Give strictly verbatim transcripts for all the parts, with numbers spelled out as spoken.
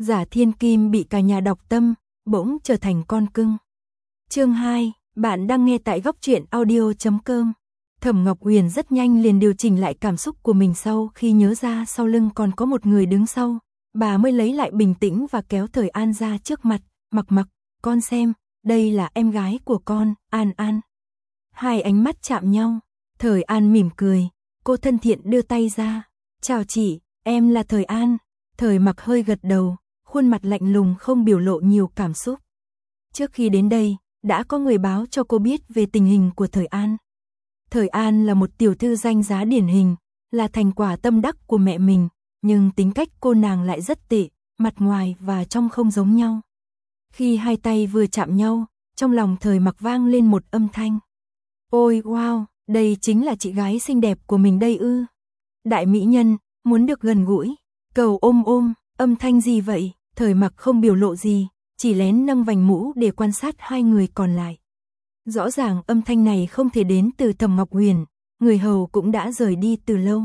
Giả thiên kim bị cả nhà đọc tâm, bỗng trở thành con cưng. Chương hai, bạn đang nghe tại góc truyện audio chấm com. Thẩm Ngọc Huyền rất nhanh liền điều chỉnh lại cảm xúc của mình sau khi nhớ ra sau lưng còn có một người đứng sau. Bà mới lấy lại bình tĩnh và kéo Thời An ra trước mặt, mặc mặc, con xem, đây là em gái của con, An An. Hai ánh mắt chạm nhau, Thời An mỉm cười, cô thân thiện đưa tay ra, chào chị, em là Thời An. Thời Mặc hơi gật đầu, khuôn mặt lạnh lùng không biểu lộ nhiều cảm xúc. Trước khi đến đây, đã có người báo cho cô biết về tình hình của Thời An. Thời An là một tiểu thư danh giá điển hình, là thành quả tâm đắc của mẹ mình, nhưng tính cách cô nàng lại rất tệ, mặt ngoài và trong không giống nhau. Khi hai tay vừa chạm nhau, trong lòng Thời Mặc vang lên một âm thanh. Ôi wow, đây chính là chị gái xinh đẹp của mình đây ư. Đại mỹ nhân, muốn được gần gũi, cầu ôm ôm, âm thanh gì vậy? Thời Mặc không biểu lộ gì, chỉ lén nâng vành mũ để quan sát hai người còn lại. Rõ ràng âm thanh này không thể đến từ Thẩm Ngọc Huyền, người hầu cũng đã rời đi từ lâu.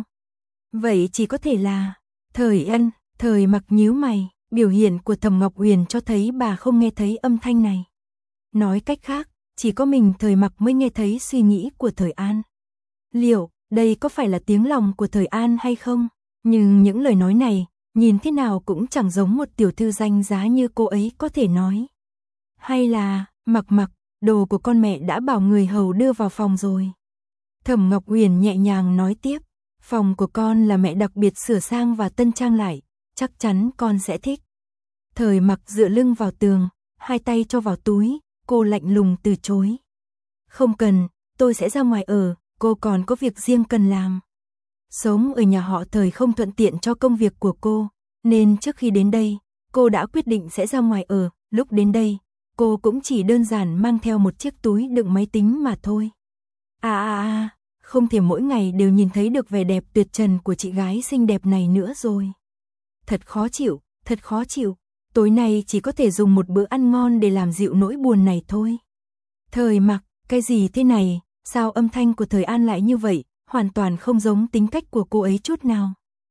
Vậy chỉ có thể là Thời Ân. Thời Mặc nhíu mày, biểu hiện của Thẩm Ngọc Huyền cho thấy bà không nghe thấy âm thanh này. Nói cách khác, chỉ có mình Thời Mặc mới nghe thấy suy nghĩ của Thời An. Liệu, đây có phải là tiếng lòng của Thời An hay không? Nhưng những lời nói này, nhìn thế nào cũng chẳng giống một tiểu thư danh giá như cô ấy có thể nói. Hay là, Mặc Mặc, đồ của con mẹ đã bảo người hầu đưa vào phòng rồi. Thẩm Ngọc Huyền nhẹ nhàng nói tiếp, phòng của con là mẹ đặc biệt sửa sang và tân trang lại, chắc chắn con sẽ thích. Thời Mặc dựa lưng vào tường, hai tay cho vào túi, cô lạnh lùng từ chối. Không cần, tôi sẽ ra ngoài ở, cô còn có việc riêng cần làm. Sống ở nhà họ Thời không thuận tiện cho công việc của cô, nên trước khi đến đây, cô đã quyết định sẽ ra ngoài ở. Lúc đến đây, cô cũng chỉ đơn giản mang theo một chiếc túi đựng máy tính mà thôi. À à à, không thể mỗi ngày đều nhìn thấy được vẻ đẹp tuyệt trần của chị gái xinh đẹp này nữa rồi. Thật khó chịu, thật khó chịu, tối nay chỉ có thể dùng một bữa ăn ngon để làm dịu nỗi buồn này thôi. Thời Mặc, cái gì thế này, sao âm thanh của Thời An lại như vậy, hoàn toàn không giống tính cách của cô ấy chút nào.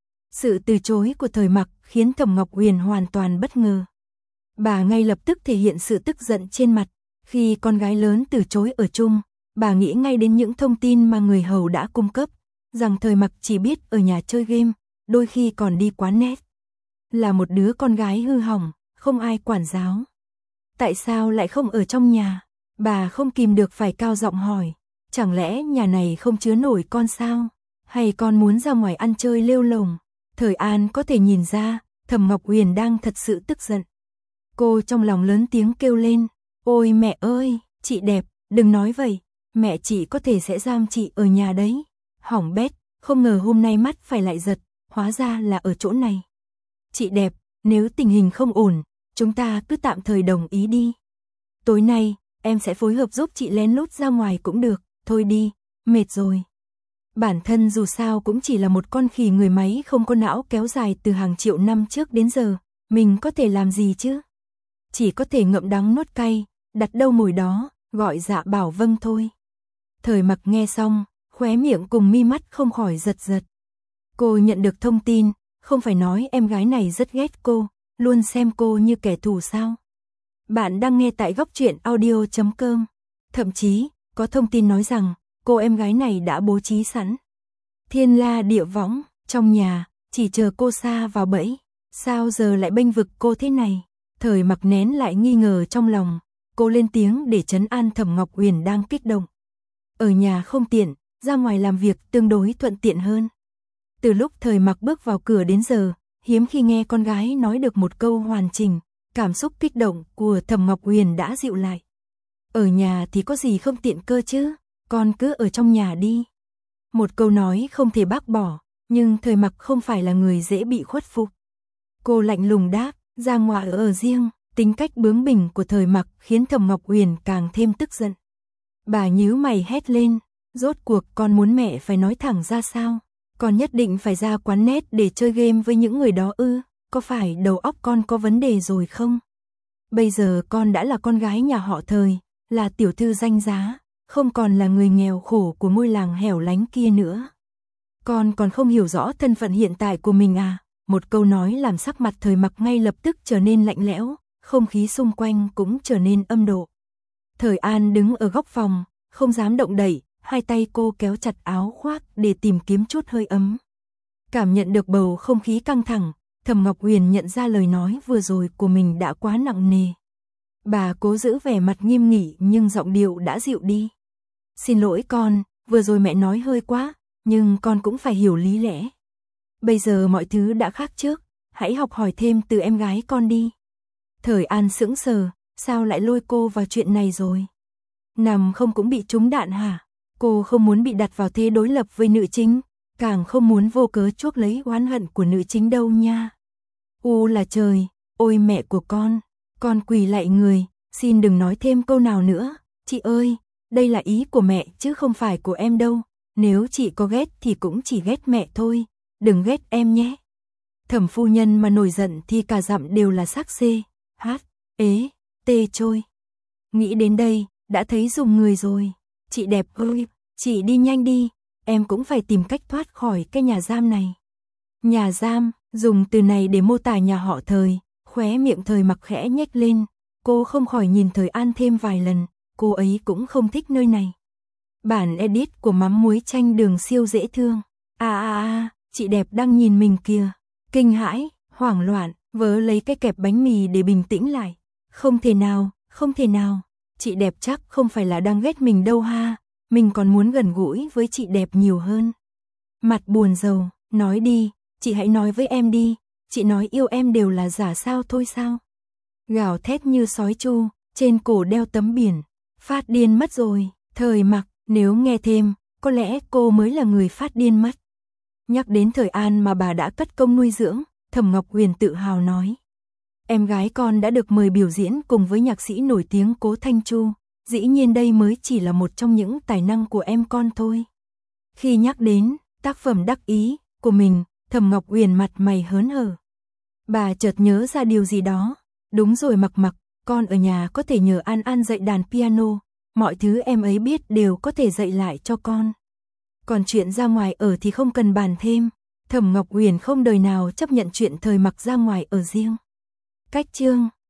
Sự từ chối của Thời Mặc khiến Thẩm Ngọc Huyền hoàn toàn bất ngờ. Bà ngay lập tức thể hiện sự tức giận trên mặt, khi con gái lớn từ chối ở chung, bà nghĩ ngay đến những thông tin mà người hầu đã cung cấp, rằng Thời Mặc chỉ biết ở nhà chơi game, đôi khi còn đi quán net. Là một đứa con gái hư hỏng, không ai quản giáo. Tại sao lại không ở trong nhà? Bà không kìm được phải cao giọng hỏi, chẳng lẽ nhà này không chứa nổi con sao? Hay con muốn ra ngoài ăn chơi lêu lổng? Thời An có thể nhìn ra, Thẩm Ngọc Huyền đang thật sự tức giận. Cô trong lòng lớn tiếng kêu lên, ôi mẹ ơi, chị đẹp, đừng nói vậy, mẹ chị có thể sẽ giam chị ở nhà đấy. Hỏng bét, không ngờ hôm nay mắt phải lại giật, hóa ra là ở chỗ này. Chị đẹp, nếu tình hình không ổn, chúng ta cứ tạm thời đồng ý đi. Tối nay, em sẽ phối hợp giúp chị lén lút ra ngoài cũng được, thôi đi, mệt rồi. Bản thân dù sao cũng chỉ là một con khỉ người máy không có não kéo dài từ hàng triệu năm trước đến giờ, mình có thể làm gì chứ? Chỉ có thể ngậm đắng nuốt cay, đặt đâu mồi đó, gọi dạ bảo vâng thôi. Thời Mặc nghe xong, khóe miệng cùng mi mắt không khỏi giật giật. Cô nhận được thông tin, không phải nói em gái này rất ghét cô, luôn xem cô như kẻ thù sao? Bạn đang nghe tại góc truyện audio chấm com. Thậm chí, có thông tin nói rằng, cô em gái này đã bố trí sẵn. Thiên la địa võng, trong nhà, chỉ chờ cô sa vào bẫy. Sao giờ lại bênh vực cô thế này? Thời Mặc nén lại nghi ngờ trong lòng, cô lên tiếng để trấn an Thẩm Ngọc Huyền đang kích động. Ở nhà không tiện, ra ngoài làm việc tương đối thuận tiện hơn. Từ lúc Thời Mặc bước vào cửa đến giờ, hiếm khi nghe con gái nói được một câu hoàn chỉnh, cảm xúc kích động của Thẩm Ngọc Huyền đã dịu lại. Ở nhà thì có gì không tiện cơ chứ, con cứ ở trong nhà đi. Một câu nói không thể bác bỏ, nhưng Thời Mặc không phải là người dễ bị khuất phục. Cô lạnh lùng đáp, ra ngoài ở riêng, tính cách bướng bỉnh của Thời Mặc khiến Thẩm Ngọc Huyền càng thêm tức giận. Bà nhíu mày hét lên, rốt cuộc con muốn mẹ phải nói thẳng ra sao? Con nhất định phải ra quán net để chơi game với những người đó ư? Có phải đầu óc con có vấn đề rồi không? Bây giờ con đã là con gái nhà họ Thời, là tiểu thư danh giá, không còn là người nghèo khổ của ngôi làng hẻo lánh kia nữa. Con còn không hiểu rõ thân phận hiện tại của mình à? một câu nói làm sắc mặt Thời Mặc ngay lập tức trở nên lạnh lẽo, không khí xung quanh cũng trở nên âm độ. Thời An đứng ở góc phòng, không dám động đậy, hai tay cô kéo chặt áo khoác để tìm kiếm chút hơi ấm. Cảm nhận được bầu không khí căng thẳng, Thẩm Ngọc Huyền nhận ra lời nói vừa rồi của mình đã quá nặng nề. Bà cố giữ vẻ mặt nghiêm nghị nhưng giọng điệu đã dịu đi. Xin lỗi con, vừa rồi mẹ nói hơi quá, nhưng con cũng phải hiểu lý lẽ. Bây giờ mọi thứ đã khác trước, hãy học hỏi thêm từ em gái con đi. Thời An sững sờ, sao lại lôi cô vào chuyện này rồi? Nằm không cũng bị trúng đạn hả? Cô không muốn bị đặt vào thế đối lập với nữ chính, càng không muốn vô cớ chuốc lấy oán hận của nữ chính đâu nha. U là trời, ôi mẹ của con, con quỳ lạy người, xin đừng nói thêm câu nào nữa, chị ơi, đây là ý của mẹ chứ không phải của em đâu, nếu chị có ghét thì cũng chỉ ghét mẹ thôi, đừng ghét em nhé. Thẩm phu nhân mà nổi giận thì cả dặm đều là xác xê, hát, ế, tê trôi. Nghĩ đến đây, đã thấy dùng người rồi, chị đẹp ơi, chị đi nhanh đi, em cũng phải tìm cách thoát khỏi cái nhà giam này. Nhà giam, dùng từ này để mô tả nhà họ Thời, khóe miệng Thời Mặc khẽ nhếch lên, cô không khỏi nhìn Thời An thêm vài lần, cô ấy cũng không thích nơi này. Bản edit của mắm muối chanh đường siêu dễ thương. À à à, chị đẹp đang nhìn mình kìa. Kinh hãi, hoảng loạn, vớ lấy cái kẹp bánh mì để bình tĩnh lại. Không thể nào, không thể nào. Chị đẹp chắc không phải là đang ghét mình đâu ha. Mình còn muốn gần gũi với chị đẹp nhiều hơn. Mặt buồn rầu, nói đi, chị hãy nói với em đi. Chị nói yêu em đều là giả sao thôi sao? Gào thét như sói chu, trên cổ đeo tấm biển. Phát điên mất rồi, Thời Mặc, nếu nghe thêm, có lẽ cô mới là người phát điên mất. Nhắc đến Thời An mà bà đã cất công nuôi dưỡng, Thẩm Ngọc Huyền tự hào nói. Em gái con đã được mời biểu diễn cùng với nhạc sĩ nổi tiếng Cố Thanh Chu, dĩ nhiên đây mới chỉ là một trong những tài năng của em con thôi. Khi nhắc đến tác phẩm đắc ý của mình, Thẩm Ngọc Huyền mặt mày hớn hở. Bà chợt nhớ ra điều gì đó, đúng rồi Mặc Mặc, con ở nhà có thể nhờ An An dạy đàn piano, mọi thứ em ấy biết đều có thể dạy lại cho con. Còn chuyện ra ngoài ở thì không cần bàn thêm, Thẩm Ngọc Huyền không đời nào chấp nhận chuyện Thời Mặc ra ngoài ở riêng. Cách chương